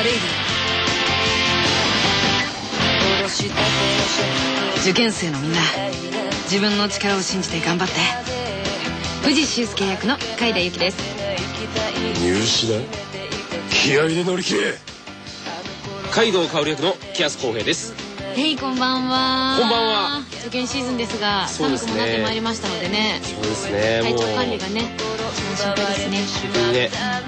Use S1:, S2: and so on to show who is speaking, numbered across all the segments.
S1: レイディ。受験生のみんな、自分の力を信じて頑張って。藤修介役の海田由紀です。
S2: 入試だ、気合で乗り切れ。
S3: 海道薫役の木安康平です。
S4: へい、こんばんは。
S3: こんばんは。
S4: 受験シーズンですが、寒くもなってまいりましたのでね。
S3: そうですね。
S4: 体調管理がね、心配ですね。
S3: ね。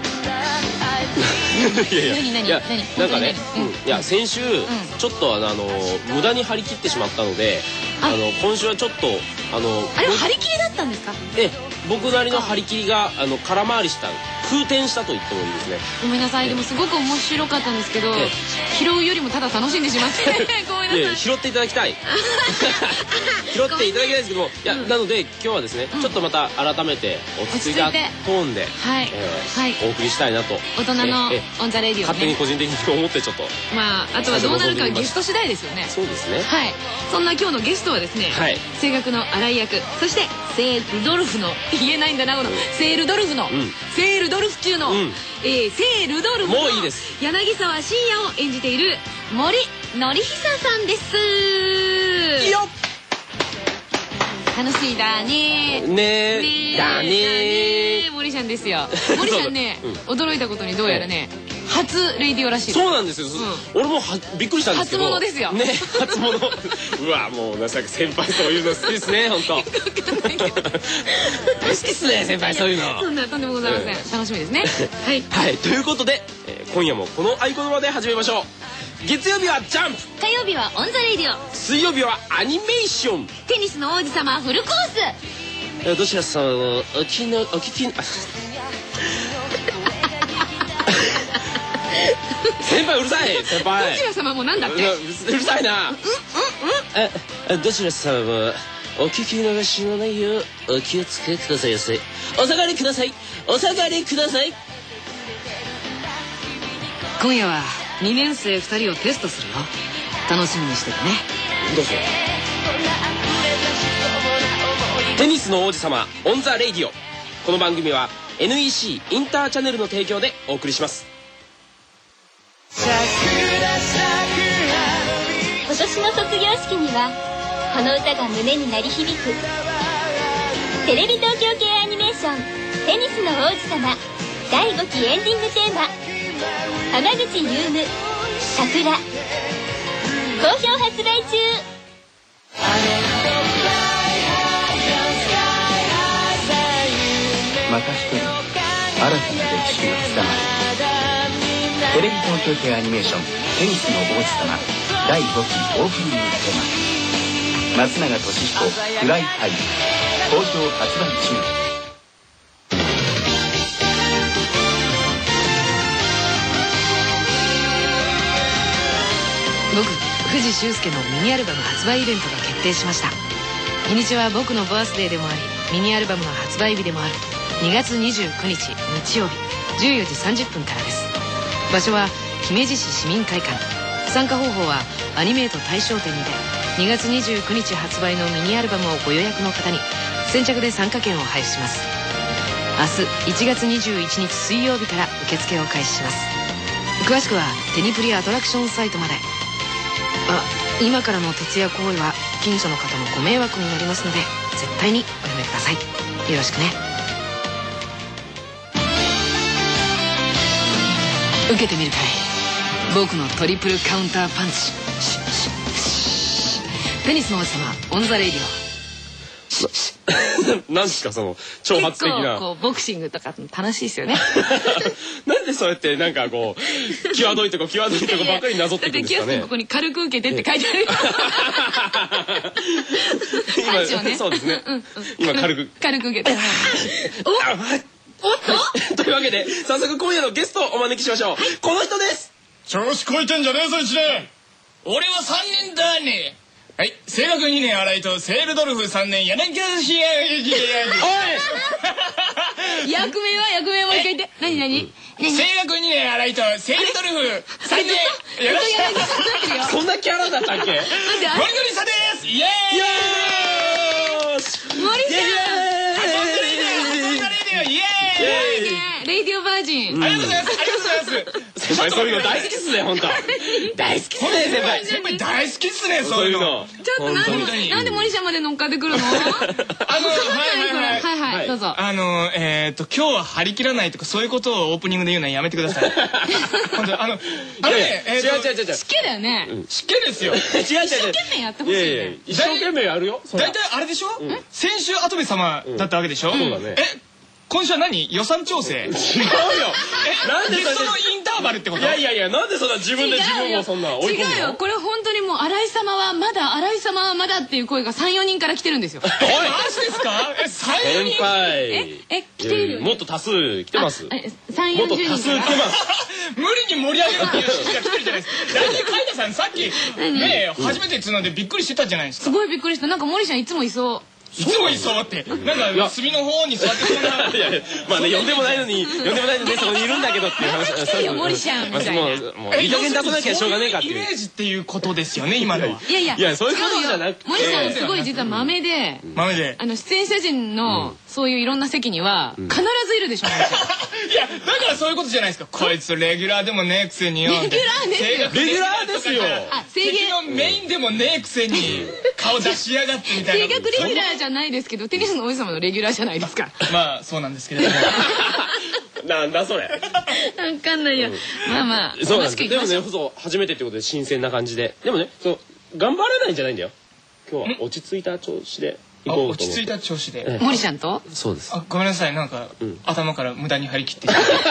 S3: いやなんかね、いや先週ちょっと無駄に張り切ってしまったので、今週はちょっと
S4: あれは張り切りだったんですか？
S3: 僕なりの張り切りが空回りした、空転したと言ってもいいですね。
S4: ごめんなさい。でもすごく面白かったんですけど、拾うよりもただ楽しんでしまってごめんなさい。
S3: 拾っていただきたい。拾っていただきたいですけども、いやなので今日はですね、ちょっとまた改めて落ち着いたトーンでお送りしたいなと。
S4: 大人のオンザレディオね。
S3: 勝手に個人的に思ってちょっと。
S4: まああとはどうなるかゲスト次第ですよね。
S3: そうですね。
S4: はい。そんな今日のゲストはですね、声楽の新井役、そしてセールドルフの言えないんだなこのセールドルフのセールドルフ中のセールドルフの柳沢慎也を演じている森典久さんです。
S3: よっ、
S4: 楽しいだね
S3: ねだね
S4: 森ちゃんですよ。森ちゃんね、驚いたことにどうやらね、初レイディオらしい。
S3: そうなんですよ。俺もびっくりしたんですけど。
S4: 初物ですよ。
S3: ね、初物。うわ、もうなんか先輩そういうの好きですね、本当。好きですね、先輩そういうの。
S4: そんなとんでもございません。楽しみですね。はい。
S3: はい、ということで今夜もこの合言葉で始めましょう。月曜日はジャンプ、
S4: 火曜日はオンザレイディオ、
S3: 水曜日はアニメーション、
S4: テニスの王子様フルコース。
S3: どちらさんお聞き先輩うるさい、先輩。
S4: どちら様もなんだって。
S3: うるさいな。どちらさんはお聞き逃しのないようお気をつけくださいませ。お下がりください、お下がりください。
S1: 今夜は2年生2人をテストするよ。楽しみにしててね。
S3: どうぞ。テニスの王子様オンザレイディオ。この番組は NEC インターチャネルの提供でお送りします。
S5: 今年の卒業式にはこの歌が胸に鳴り響く。テレビ東京系アニメーション「テニスの王子様」第5期エンディングテーマ、浜口優夢「桜」好評発売中。
S6: また一人新たな歴史が刻まれる。テレビ東京系アニメーション「テニスの王子様」第5期オープニングテーマ、松永俊彦「フライハイ」好評発売中。
S1: 僕藤修介のミニアルバム発売イベントが決定しました。日にちは僕のバースデーでもあり、ミニアルバムの発売日でもある2月29日日曜日14時30分からです。場所は姫路市市民会館。参加方法はアニメート大賞展にて2月29日発売のミニアルバムをご予約の方に先着で参加券を配布します。明日1月21日水曜日から受付を開始します。詳しくはテニプリアトラクションサイトまで。今からの徹夜行為は近所の方のご迷惑になりますので絶対におやめください。よろしくね。受けてみるかい、僕のトリプルカウンターパンチ。テニスの王子様オンザレイディオ。
S3: 何ですかその挑発的な。
S4: 結構こうボクシングとか楽しいですよね。
S3: なんでそうやってなんかこう際どいとこ際どいとこばっかりなぞっていくんですかね。
S4: だってキヨさんここに軽く受けてって書いてある。
S3: 今そうですね。今軽く
S4: 受けて。おっ
S3: というわけで早速今夜のゲストをお招きしましょう。この人です。
S2: 調子こいてんじゃねえぞ一年。
S7: 俺は3年だね。はい、声楽2年新井とセールドルフ3年柳沢慎也。
S4: おい。役名もう一回言って。何？
S7: 声楽2年新井とセールドルフ3年柳沢。
S3: そんなキャラだったっけ？森
S7: 典久です。イエーイ。
S4: 森さん。
S7: 遊んだレイディオイエーイ。
S4: レイディオバージン。
S7: ありがとうございます。
S3: 先輩そういうの大好きっすね、本当。大好きっすね、先輩。
S7: 先輩大好きっすね、そういうの。
S4: ちょっとなんで森ちゃんまで乗っかってくるの？はい、どうぞ。
S7: 今日は張り切らないとかそういうことをオープニングで言うのはやめてください。本当違
S3: う。
S4: 湿気だよね。
S7: 湿気ですよ。
S3: 違う。
S4: 一生懸命やってほしいね。
S3: 一生懸命やるよ。
S7: 大体あれでしょ？先週跡部様だったわけでしょ？今週は何？予算調整？違うよ。なんでそのインターバルってこと？
S3: いや、なんでそんな自分で自分をそんな追い込むの？
S4: 違うよ。これ本当にもう新井様はまだっていう声が3、4人から来てるんですよ。
S7: マジですか？3、4人？
S3: 先輩。
S4: 来てる？
S3: もっと多数来てます。
S4: 3、40人。
S3: もっと多数来てます。
S7: 無理に盛り上げろっていう指示が来てるじゃないですか。大体海田さんさっきね初めてっつうのでびっくりしてたじゃないですか。
S4: すごいびっくりした。なんか森ちゃんいつもいそう。
S7: いつもいそうってなんか隅の方に座ってそうな。
S3: まあね、呼んでもないのにそこにいるんだけどっていう話。
S4: 来てよ森ちゃんみたいな。
S3: もういい加減出さなきゃしょうがねえかっていう
S7: イメージっていうことですよね、今のは。
S4: いや
S3: そういうことじゃなくて、
S4: 森さんすごい実は豆で出演者陣のそういういろんな席には必ずいるでしょ。
S7: いやだからそういうことじゃないですか。こいつレギュラーでもねえくせによ。
S4: レギュラーですよ。
S7: 敵のメインでもねえくせに顔出しやがってみたいな。
S4: 定額レギュラーじゃないですけど、テニスの王子様のレギュラーじゃないですか。
S7: まあそうなんですけれども。
S3: なんだそれ。
S4: わかんないよ。まあ
S3: そうなんです。でもね、初めてってことで新鮮な感じで。でもね、頑張らないんじゃないんだよ。今日は落ち着いた調子で行こうと思って。
S7: 落ち着いた調子で。
S4: 森ちゃんと？
S3: そうです。
S7: ごめんなさい、なんか頭から無駄に張り切って。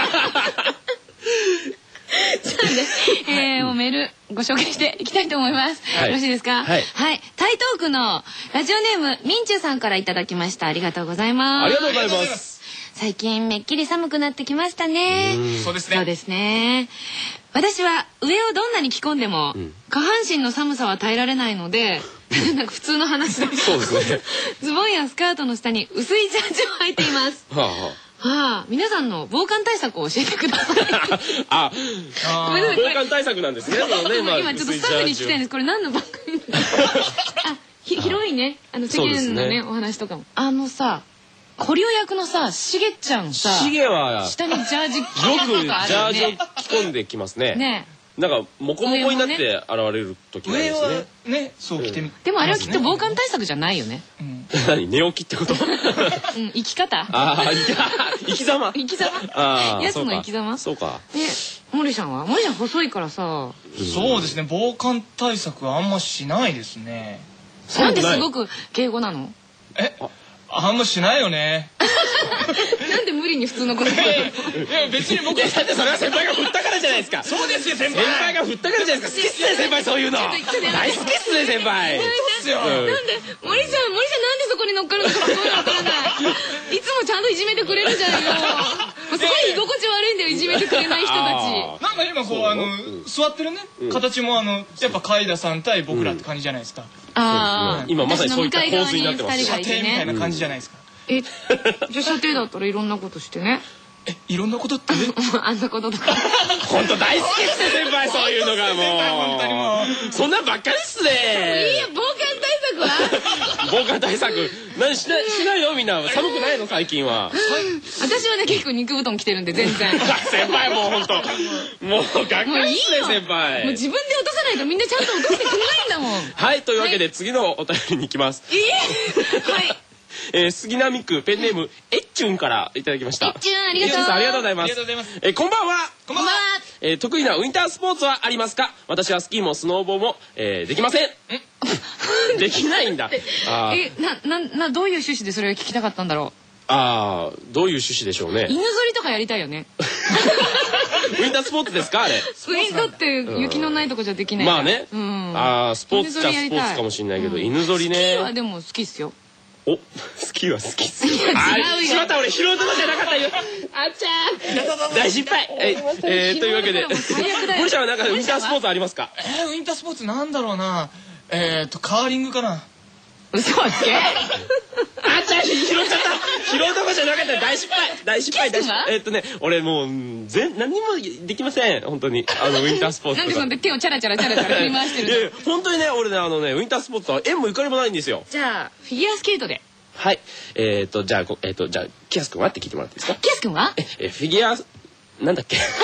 S4: メールご紹介していきたいと思います。よろしいですか？はい。台東区のラジオネームみんちゅさんからいただきました。ありがとうございます。
S3: ありがとうございます。
S4: 最近めっきり寒くなってきましたね。
S7: そうですね。
S4: そうですね。私は上をどんなに着込んでも下半身の寒さは耐えられないので、なんか普通の話だけど、
S3: そうですね。
S4: ズボンやスカートの下に薄いジャージを履いています。皆さんの防寒対策を教えてください。防
S3: 寒対策なんですね。
S4: 今ちょっとスタッフに聞きたいんです。これ何の番組？広いね、世間のねお話とかも。さ、コリオ役のさ、しげちゃんさ、
S3: しげは
S4: 下にジャージ
S3: よくジャージを着込んできますね。ね。なんかモコモコになって現れる時があるんですね。
S7: 上はね、そう着てみ。
S4: でもあれはきっと防寒対策じゃないよね。
S3: 何、寝起きってこと？
S4: 生き方？
S3: 生き様。
S4: 生き様？やつの生き様？
S3: そうか。
S4: 森さん細いからさ。
S7: そうですね、防寒対策はあんましないですね。
S4: なんですごく敬語なの？
S7: あんましないよね。
S4: なんで無理に普通のこと言うの？
S7: いや別に僕
S3: だってそれは先輩が振ったからじゃないですか。
S7: そうですよ先輩。
S3: 先輩が振ったからじゃないですか。好きっすね先輩、そういうの。大好きっすね先輩。
S7: ですよ。
S4: なんで森ちゃんなんでそこに乗っかるのかそういうのわからない。いつもちゃんといじめてくれるじゃんよ。すごい居心地悪いんだよ、いじめてくれない人たち。
S7: なんか今こう座ってるね形もやっぱ海田さん対僕らって感じじゃないですか。
S3: 今まさにそういった構図になってます。
S7: 射程みたいな感じじゃないですか。
S4: じゃあ射程だったらいろんなことしてね。
S7: いろんなことって
S4: あんなこととか。
S3: 本当大好きですね先輩、そういうのがもう。
S7: 本当にも
S3: うそんなんばっかりっすね。
S4: いいや、防寒対策は？
S3: 防寒対策何しないよみんな。寒くないの最近は。
S4: 私はね結構肉布団着てるんで全然。
S3: 先輩もう本当もうがっかりっすね先輩。
S4: もう自分で落とさないとみんなちゃんと落としてくれないんだもん。
S3: はい、というわけで次のお便りに行きます。
S4: はい。
S3: 杉並区ペンネームえっちゅんからいただきました。
S4: えっちゅんありがとう。
S3: ありがとうございます。こんばんは。
S4: こんばんは。
S3: 得意なウインタースポーツはありますか？私はスキーもスノーボーもできません。できないんだ。
S4: どういう趣旨でそれを聞きたかったんだろう。
S3: どういう趣旨でしょうね。
S4: 犬ぞりとかやりたいよね。
S3: ウインタースポーツですかあれ？
S4: だって雪のないとこじゃできない。
S3: まあね。スポーツっちゃスポーツかもしれないけど、犬ぞりね。
S4: スキーはでも好きっすよ。
S3: スキーは好きっす。
S4: 違うよ。
S3: しまった、俺拾うとこじゃなかったよ。
S4: あちゃ
S3: 大失敗。というわけで森ちゃんはなんかウインタースポーツありますか？
S7: ウインタースポーツなんだろうな。カーリングかな。
S4: 嘘つけ。
S3: あちゃ拾っちゃった。拾うとこじゃなかった。大失敗。俺もう何もできません本当に。ウインタースポーツ。
S4: なんでそんで手をチャラチャラ振り回してるの？
S3: 本当にね、俺ねウインタースポーツは縁もゆかりもないんですよ。
S4: じゃあフィギュアスケートで。
S3: はい。じゃあキアス君はって聞いてもらっていいですか？
S4: キアス君は？
S3: フィギュアなんだっけ？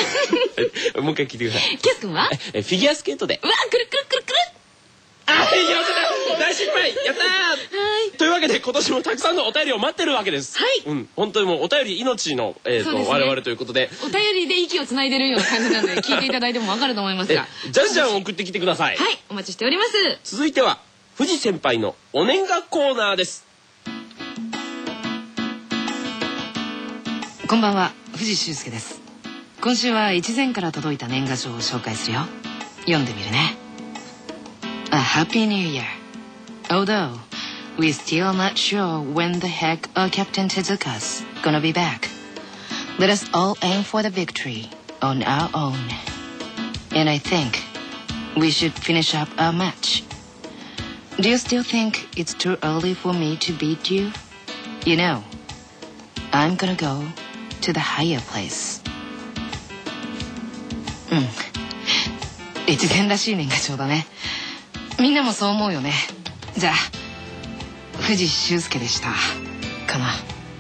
S3: もう一回聞いてください。
S4: キャス君は
S3: フィギュアスケートで。
S4: うわ、くるくるくるくる。
S3: あ、やった大失敗やったー。というわけで今年もたくさんのお便りを待ってるわけです。
S4: はい。
S3: 本当にもうお便り命の我々ということで。
S4: お便りで息をつないでるような感じなんで聞いていただいてもわかると思いますが。
S3: じゃんじゃん送ってきてください。
S4: はい、お待ちしております。
S3: 続いては藤先輩のお年賀コーナーです。
S1: こんばんは、藤修介です。今週は越前から届いた年賀状を紹介するよ。読んでみるね。A Happy New Year. Although we're still not sure when the heck our Captain Tezuka's gonna be back, let us all aim for the victory on our own. And I think we should finish up our match. Do you still think it's too early for me to beat you? You know, I'm gonna go to the higher place. 越前らしい年賀状だね。みんなもそう思うよね。じゃあ藤修介でしたかな。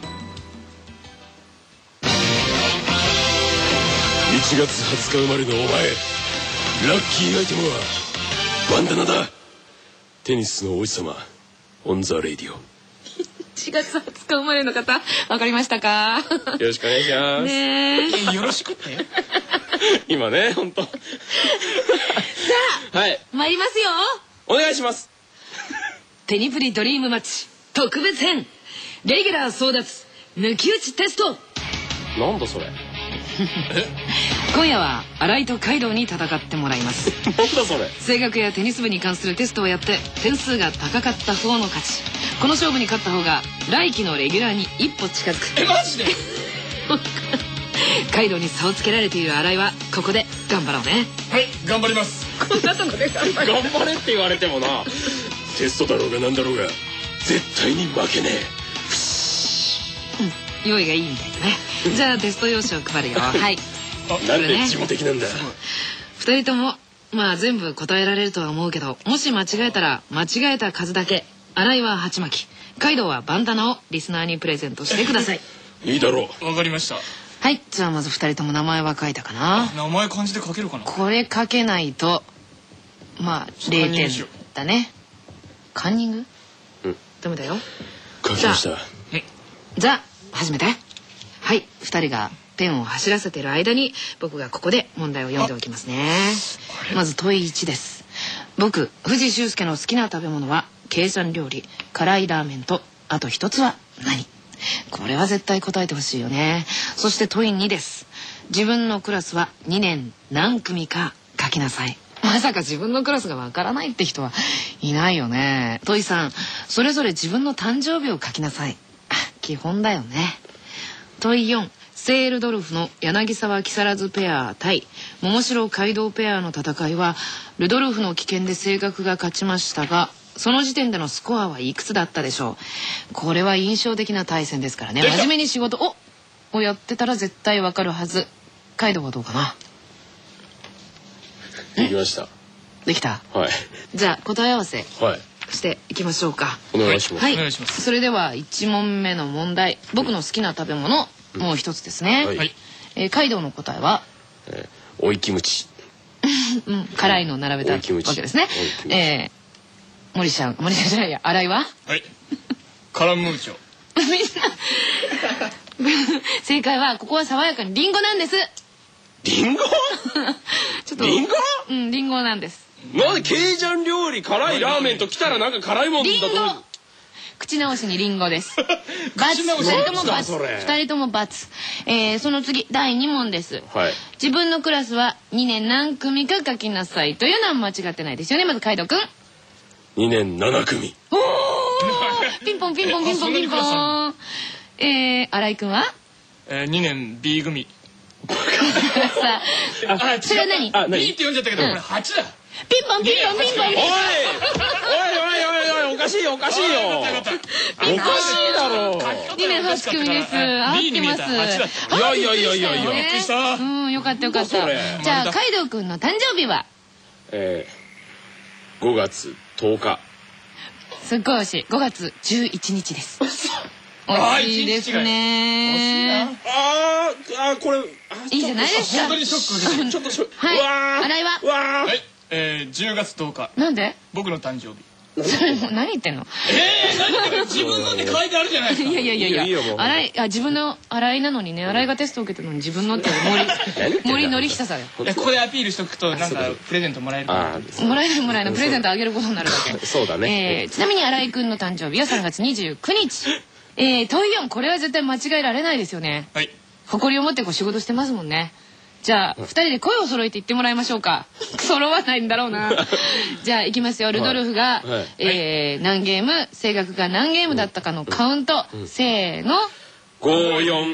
S2: 1月20日生まれのお前、ラッキーアイテムはバンダナだ。テニスの王子様オンザレイディオ。
S4: 4月20日生まれの方、わかりましたか？
S3: よろしくお願いします。
S4: ね
S7: よろしくって
S3: 今ね、本当。さあ、はい、
S4: 参りますよ。
S3: お願いします。
S1: テニプリドリームマッチ特別編、レギュラー争奪抜き打ちテスト。
S3: なんだそれ。
S1: 今夜は新井とカイドウに戦ってもらいます。
S3: なんだそれ。
S1: 声楽やテニス部に関するテストをやって点数が高かった方の勝ち。この勝負に勝った方が来期のレギュラーに一歩近づく。
S7: マジで
S1: カイドウに差をつけられている新井はここで頑張ろうね。
S7: はい、頑張ります。
S1: こんなとこで頑張る。
S3: 頑張れって言われてもな。
S2: テストだろうがなんだろうが絶対に負けね
S1: え。用意がいいみたいだね。じゃあテスト用紙を配るよ。はい。
S2: なんで事務的なんだ。
S1: 2人ともまあ全部答えられるとは思うけど、もし間違えたら間違えた数だけ。新井は鉢巻き、カイドウはバンダナをリスナーにプレゼントしてください。
S2: いいだろう。
S7: わかりました。
S1: はい、じゃあまず2人とも名前は書いたかな。
S7: 名前漢字で書けるかな。
S1: これ書けないとまあ0点だね。カンニング？ダメだよ。
S2: 書きました。
S1: じゃあ始めて。はい、2人がペンを走らせている間に僕がここで問題を読んでおきますね。まず問い1です。僕藤修介の好きな食べ物は計算料理、辛いラーメンとあと一つは何？これは絶対答えてほしいよね。そして問い2です。自分のクラスは2年何組か書きなさい。まさか自分のクラスがわからないって人はいないよね。問い3、それぞれ自分の誕生日を書きなさい。基本だよね。問い4、聖ルドルフの柳沢木更津ペア対桃城街道ペアの戦いはルドルフの棄権で声楽が勝ちましたが、その時点でのスコアはいくつだったでしょう。これは印象的な対戦ですからね。真面目に仕事をやってたら絶対わかるはず。カイドウはどうかな。
S2: できました。
S1: できた。
S2: はい。
S1: じゃあ答え合わせ
S2: はい
S1: していきましょうか。
S2: お願いします。
S1: はい、
S7: お願いします。
S1: それでは1問目の問題。僕の好きな食べ物、もう一つですね。
S2: はい。
S1: カイドウの答えは
S2: おいキムチ。
S1: 辛いのを並べたわけですね。森ちゃんじゃないや、新井は
S7: はい。カラムーチョ。
S1: みんな正解はここは爽やかにリンゴなんです。
S3: リンゴ？
S1: ちょっと
S3: リンゴ？
S1: リンゴなんです。
S3: なんでケイジャン料理辛いラーメンと来たらなんか辛いもんだと思う。
S1: 口直しにリンゴです。バツ。2人ともバツ。2人ともバツ。その次第2問です。
S2: はい。
S1: 自分のクラスは2年何組か書きなさいというのは間違ってないですよね。まずカイドウくん。
S2: 2年7組。
S1: おお。ピンポンピンポンピンポンピンポン。新井くんは
S7: 2年 B 組。
S1: さあ、それは何？
S7: B って読んじゃったけどこれ8だ。
S1: ピンポンピンポンピンポン。
S3: おいおかしいよ。おかしいだろう。
S1: 2年8組です。合ってます。
S3: いや。
S1: よかった。じゃあカイドウくんの誕生日は
S2: 5月10日。
S1: すっごい惜しい。5月11日です。
S4: 惜しいですね。
S3: これ
S4: いいじゃないですか。
S7: 本当にショック。
S3: ちょっと
S4: はい。新井は。
S7: はい。10月10日。
S4: なんで？
S7: 僕の誕生日。
S4: それ何言ってんの？
S7: 何自分のって書いてあるじゃないですか。
S4: いや新井、自分の新井なのにね、新井がテスト受けてるのに自分のって森典久さんよ。
S7: ここでアピールしとくとなんかプレゼントもらえるかな。
S4: もらえるプレゼントあげることになるだけ。
S3: そうだね。
S4: ちなみに新井くんの誕生日は3月29日。トイヨン、これは絶対間違えられないですよね。
S7: はい。
S4: 誇りを持って仕事してますもんね。じゃあ2人で声を揃えて言ってもらいましょうか。揃わないんだろうな。じゃあいきますよ。ルドルフが何ゲーム、声楽が何ゲームだったかのカウント。せーの。
S3: 54。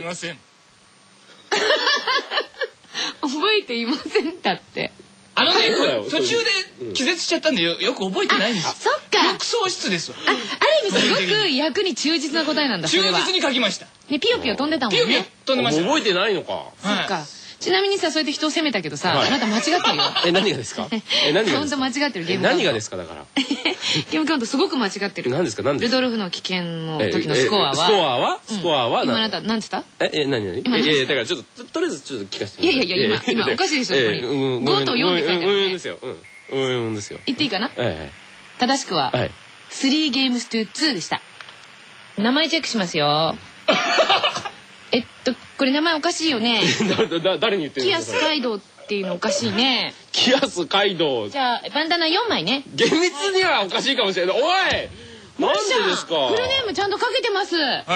S4: 覚えていませんだって。
S7: 途中で気絶しちゃったんでよく覚えてないんです。
S4: そっか。
S7: 記憶喪失ですわ。
S4: ある意味すごく役に忠実な答えなんだ。
S7: 忠実に書きました。
S4: ね、ピヨピヨ飛んでたもんね。
S7: ピヨピヨ飛んでました。
S3: 覚えてないのか。
S4: そっか。ちなみにさ、そうやって人を責めたけどさ、あなた間違ってるよ。
S3: 何がですか？
S4: カウント間違ってるゲームカウント。
S3: 何がですかだから。
S4: ゲームカウントすごく間違ってる。
S3: 何ですか？
S4: ルドルフの危険の時のスコアは。
S3: スコアは
S4: 今あなた何つった？
S3: 何？だからちょっとりあえずちょっと聞かせて。
S4: いや今おかしいですよ。5と4で書いてあるね。
S3: ですよ。ですよ。
S4: 言っていいかな？正しくは3ゲームストゥ2でした。名前チェックしますよ。これ名前おかしいよね。
S3: 誰に言ってるの？
S4: キアスカイドウっていうのおかしいね。
S3: キアスカイドウ。
S4: じゃあバンダナ4枚ね。
S3: 厳密にはおかしいかもしれない。おい、なんでですか？
S4: フルネームちゃんとかけてます。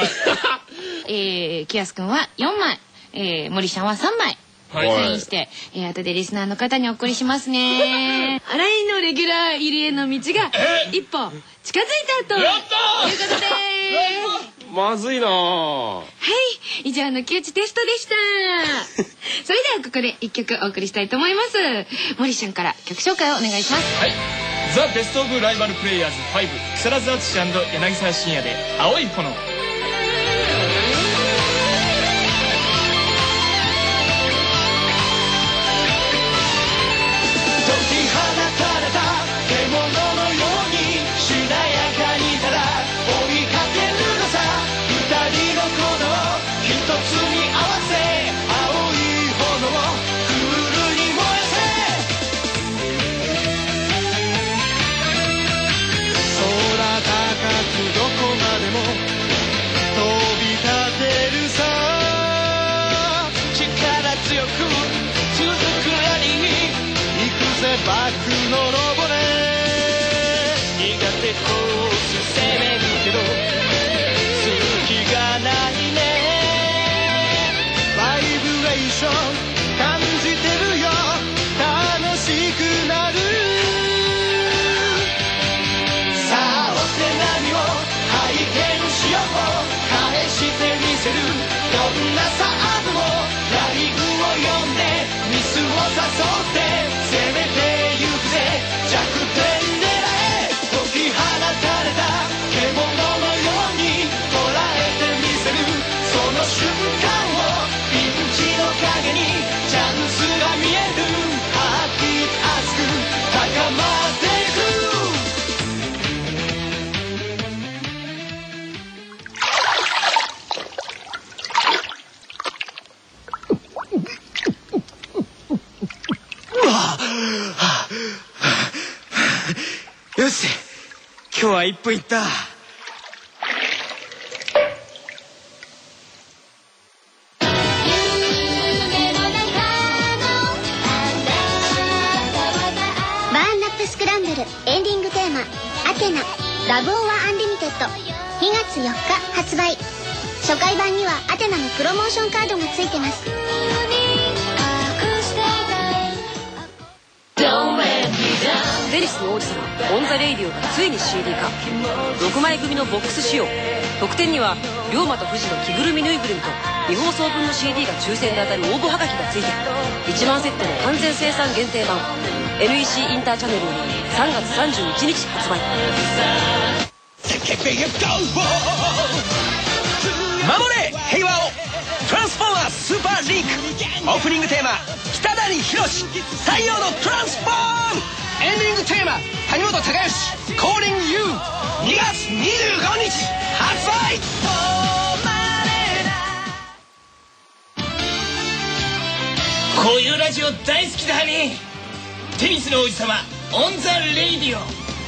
S4: キアスくんは4枚、森ちゃんは3枚。サインして、後でリスナーの方にお送りしますね。新井のレギュラー入りへの道が一歩近づいたということで。
S3: まずいな。
S4: はい、以上の木内テストでした。それではここで1曲お送りしたいと思います。森ちゃんから曲紹介をお願いします。
S7: はい、ザ・ベスト・オブ・ライバル・プレイヤーズ5、木更津敦柳沢慎也で青い炎。
S8: バックのロボで苦手コース攻めるけどする気がないね。バイブレーション感じてるよ、楽しくなる。さあお手並みを拝見しよう、返してみせる。どんなサーブもライブを読んでミスを誘って攻めてゆくぜ、弱点狙え。解き放たれた獣のように捉えてみせる。その瞬間をピンチの影にチャンスが見える。熱く高まっていく。 よし、今日は1分いった。
S5: バーンナップスクランブルエンディングテーマ「アテナラブオアアンリミテッド」2月4日発売。初回版にはアテナのプロモーションカードがついてます。
S1: テニスの王子様オン・ザ・レイディオがついに CD 化。6枚組のボックス仕様。特典には龍馬と富士の着ぐるみぬいぐるみと未放送分の CD が抽選で当たる応募はがきがついて1万セットの完全生産限定版。 NEC インターチャネルより3月31日発売。
S8: 守れ平和をトランスフォーマースーパーリンク。オープニングテーマ北谷宏太陽のトランスフォーム。エンディングテーマ谷本隆義 Calling You 2月25日発売。
S7: 大好きだね。テニスの王子様オンザレイディオ。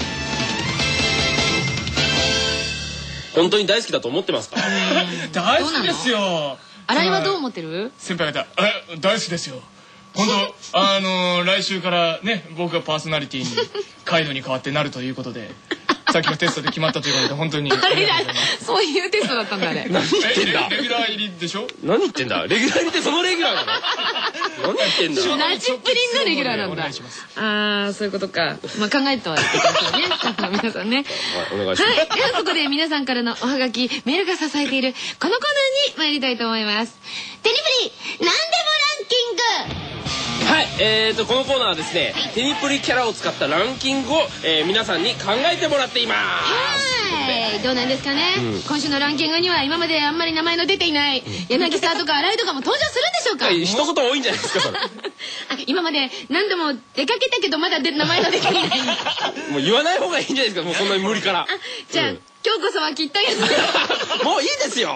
S3: 本当に大好きだと思ってますか？
S7: 大好きですよ。
S4: 新井はどう思ってる？
S7: 先輩方、大好きですよ。本当来週からね、僕がパーソナリティにカイドに代わってなるということで、さっきのテストで決まったということで本当に
S4: あれだ、そういうテストだったんだあれ。
S3: 何言ってんだ。
S7: レギュラー入りでしょ。
S3: 何言ってんだ。レギュラー入りってそのレギュラーなの？何言ってんだ。
S4: ラジプリンのレギュラーなんだ。ああ、そういうことか。まあ考えてはいてくださいね、スタッフの皆さんね。
S3: はい、お願いします。
S4: はい、ではここで皆さんからのおはがき、メールが支えているこのコーナーに参りたいと思います。テニプリなんでもランキング。
S3: はい、このコーナーはですね、テニプリキャラを使ったランキングを、皆さんに考えてもらっています。
S4: はい、どうなんですかね、今週のランキングには今まであんまり名前の出ていない柳沢とか新井とかも登場するんでしょうか。
S3: 一言多いんじゃないですかそれ。
S4: 今まで何度も出かけたけどまだ名前の出ていない。
S3: もう言わない方がいいんじゃないですか、もうそんなに無理から。
S4: じゃあ、今日こそはきっとやつ。
S3: もういいですよ。
S4: はい、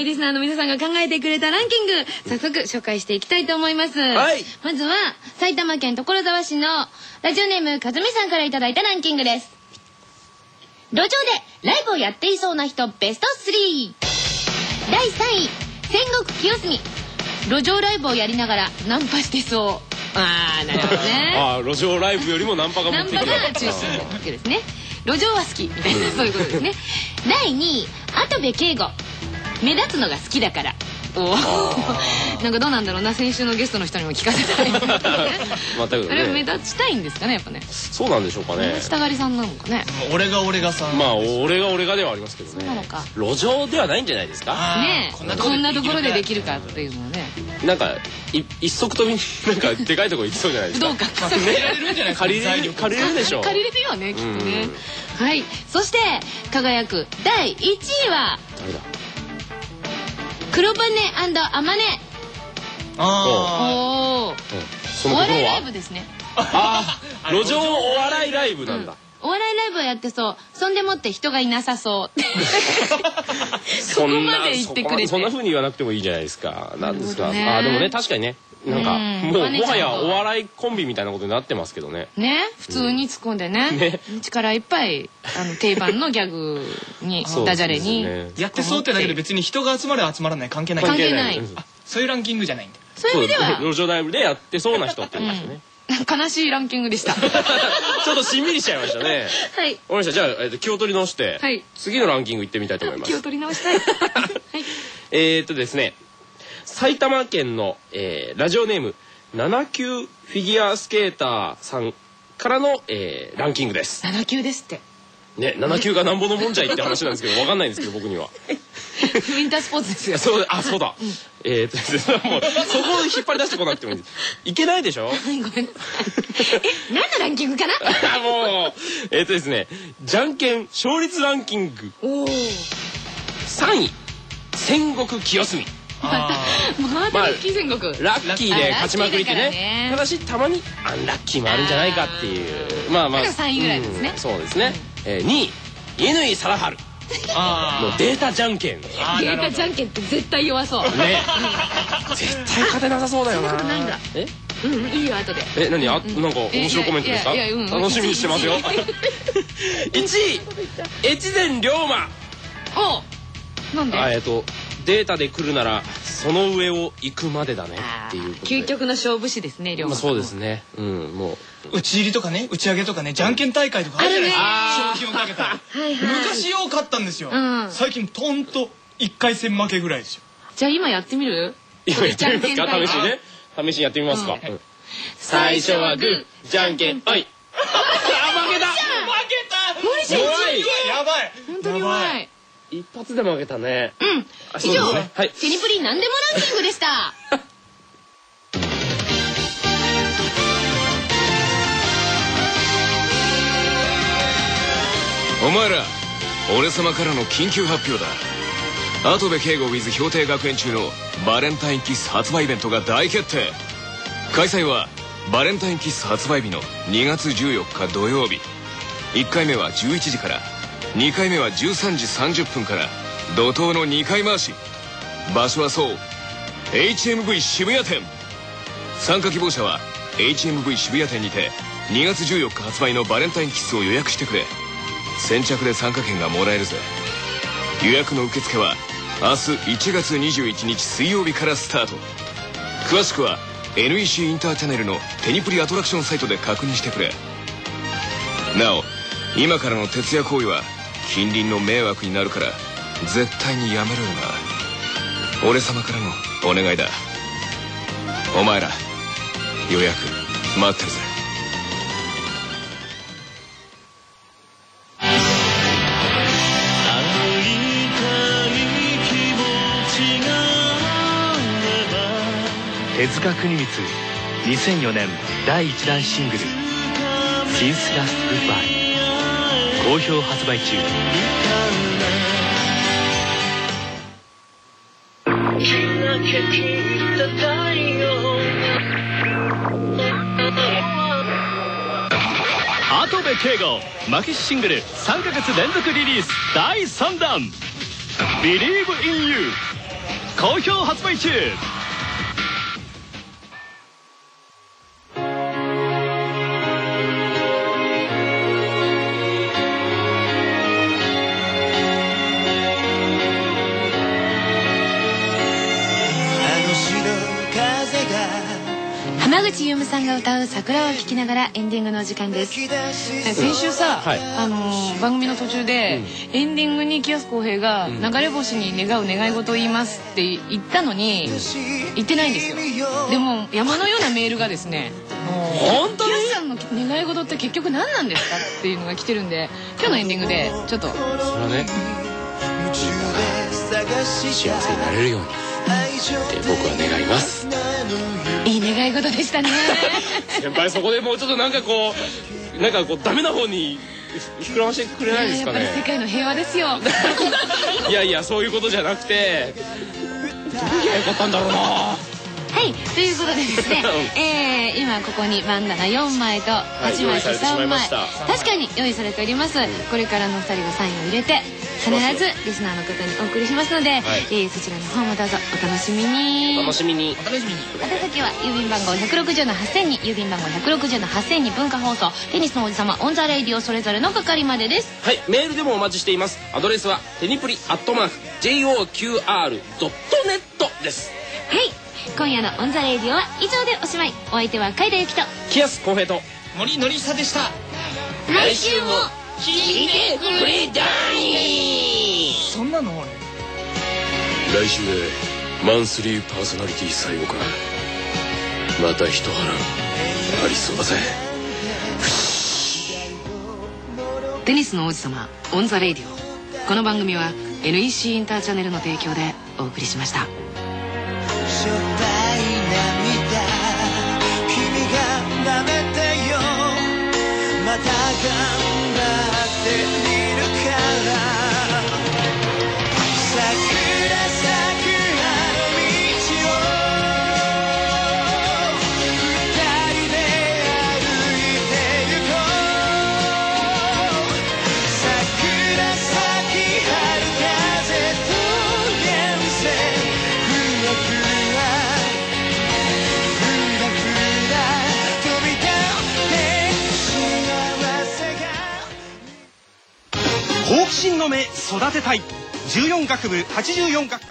S4: リスナーの皆さんが考えてくれたランキング、早速紹介していきたいと思います。
S3: はい、
S4: まずは埼玉県所沢市のラジオネームかずみさんからいただいたランキングです。路上でライブをやっていそうな人ベスト3。第3位、戦国清澄。路上ライブをやりながらナンパしてそう。ああ、なるほどね。
S3: ああ、路上ライブよりもナンパが
S4: ナンパが中心なわけですね。路上は好きみたいな、そういうことですね。第2位、跡部圭吾。目立つのが好きだから。なんかどうなんだろうな、先週のゲストの人にも聞かせたい。あれ目立ちたいんですかね、やっぱね。
S3: そうなんでしょうかね。
S4: 下がりさんなのかね。
S7: 俺がさん。
S3: まあ俺がではありますけどね。
S4: そうなのか。
S3: 路上ではないんじゃないですか。
S4: ねえ、こんなところでできるかっていうのはね。
S3: なんか一足飛びになんかでかいところ行きそうじゃないですか。
S4: どうか。
S3: 借りれるでしょ。
S4: 借りれるよね、きっとね。はい。そして輝く第1位は。誰だ。黒羽あまね。お笑いライブですね。
S3: ああ、路上お笑いライブなんだ。
S4: お笑いライブをやってそう。そんでもって人がいなさそう。そこまで言ってくれて。
S3: そんな風に言わなくてもいいじゃないですか。なんですか。あ、でもね、確かにね。なんかもはやお笑いコンビみたいなことになってますけどね。
S4: ね、普通に突っ込んでね、力いっぱい定番のギャグにダジャレに
S7: やってそうってだけで別に人が集まる集まらない関係ない。
S4: 関係ない。
S7: そういうランキングじゃないんだ。
S4: そういう意味では
S3: 路上ライブでやってそうな人って言うんですよね。
S4: 悲しいランキングでした。
S3: ちょっとしんみりしちゃいましたね。
S4: はい。
S3: わかりました。じゃあ気を取り直して次のランキングいってみたいと思います。
S4: 気を取り直したい。はい。
S3: ですね、埼玉県のラジオネーム7級フィギュアスケーターさんからのランキングです。
S4: 7級ですって。
S3: ね、7級がなんぼのもんじゃいって話なんですけど、わかんないんですけど僕には。
S4: ウィンタースポーツですよ。
S3: そうだ。もうそこを引っ張り出してこなくてもいい。いけないでしょ。
S4: ごめんなさい。何のランキングかな。
S3: もうですね、じゃんけん勝率ランキング。3位戦国清澄。
S4: またラッキー戦国。
S3: ラッキーで勝ちまくりってね。ただしたまにアンラッキーもあるんじゃないかっていう。まあ
S4: 3位ぐらいですね。
S3: そうですね。2位乾貞治。のデータじゃんけん。デ
S4: ータじゃんけんって絶対弱そう。
S3: ね。絶対勝てなさそうだよな。
S4: そんなことないんだ。いいよ後で。
S3: 何なんか面白いコメントですか。楽しみにしてますよ。1位越前龍馬。
S4: なんで。
S3: データで来るならその上を行くまでだねっていうことで。
S4: 究極の勝負師ですね、龍馬。
S3: そうですね。も
S7: う打ち入りとかね、打ち上げとかね、じゃんけん大会とかあるじゃないですか。賞金をかけた。昔よう勝ったんですよ。最近トンと1回戦負けぐらいですよ。
S4: じゃあ今やってみる？
S3: 今やってみますか。試しにね。試しにやってみますか。最初はグー、じゃんけん、はい。負けた。
S7: やばい。
S4: 本当に弱い。
S3: 一発で負けたね。
S4: 以上、テニプリなんでもランキングでした。
S2: お前ら、俺様からの緊急発表だ。跡部圭吾 with 氷定学園中のバレンタインキッス発売イベントが大決定。開催はバレンタインキッス発売日の2月14日土曜日。1回目は11時から、2回目は13時30分から怒涛の2回回し。場所はそう HMV 渋谷店。 参加希望者は HMV 渋谷店にて2月14日発売のバレンタインキッスを予約してくれ。先着で参加券がもらえるぜ。予約の受付は明日1月21日水曜日からスタート。詳しくは NEC インターチャネルのテニプリアトラクションサイトで確認してくれ。なお今からの徹夜行為は近隣の迷惑になるから絶対にやめろよな。俺様からのお願いだ。お前ら予約待ってるぜ。
S6: 手塚国光2004年第1弾シングル「Since Last Goodbye」好評発売中。跡部圭吾マキシシングル3ヶ月連続リリース第3弾「Believe in You」好評発売中。
S4: 浜口優さんが歌う桜を聴きながらエンディングの時間です。先週さ、番組の途中で、エンディングに清須公平が流れ星に願う願い事を言いますって言ったのに言ってないんですよ。でも山のようなメールがですね、本当に清須さんの願い事って結局何なんですかっていうのが来てるんで、今日のエンディングでちょっとそれはね、幸せになれるようにって僕は願います。いい願い事でしたね。
S3: 先輩そこでもうちょっとなんかこうダメな方に膨らましてくれないですかね。
S4: やっぱり世界の平和ですよ。
S3: いやいやそういうことじゃなくてどうやよかったんだろうな。
S4: はい、ということでですね、今ここにバンダナ4枚と8枚と3枚確かに用意されております。これからの2人がサインを入れて必ずリスナーの方にお送りしますので、そちらの方もどうぞお楽しみに。
S3: お楽しみに。
S4: 宛先は郵便番号160-8000に郵便番号160-8000に文化放送テニスの王子様オンザレイディオそれぞれの係までです。
S3: はい、メールでもお待ちしています。アドレスはテニプリ@JOQR.net です。
S4: はい、今夜のオンザレイディオは以上でおしまい。お相手は海田由紀と
S3: 木安浩平と
S7: 森のりさでした。
S4: 来週も
S3: 聞いてくれだに。
S7: そんなの
S2: 来週でマンスリーパーソナリティ最後か。また一波乱ありそうだぜ。
S1: テニスの王子様オンザレイディオ。この番組は NEC インターチャネルの提供でお送りしました。
S8: しょっぱい涙君が舐めてよ。また頑張ってみるから桜咲くあの道を二人で歩いてゆこう。桜咲き春風と現世ふわふわふわふわ飛び立って幸せが。
S9: 好奇心の目育てたい。14学部84学科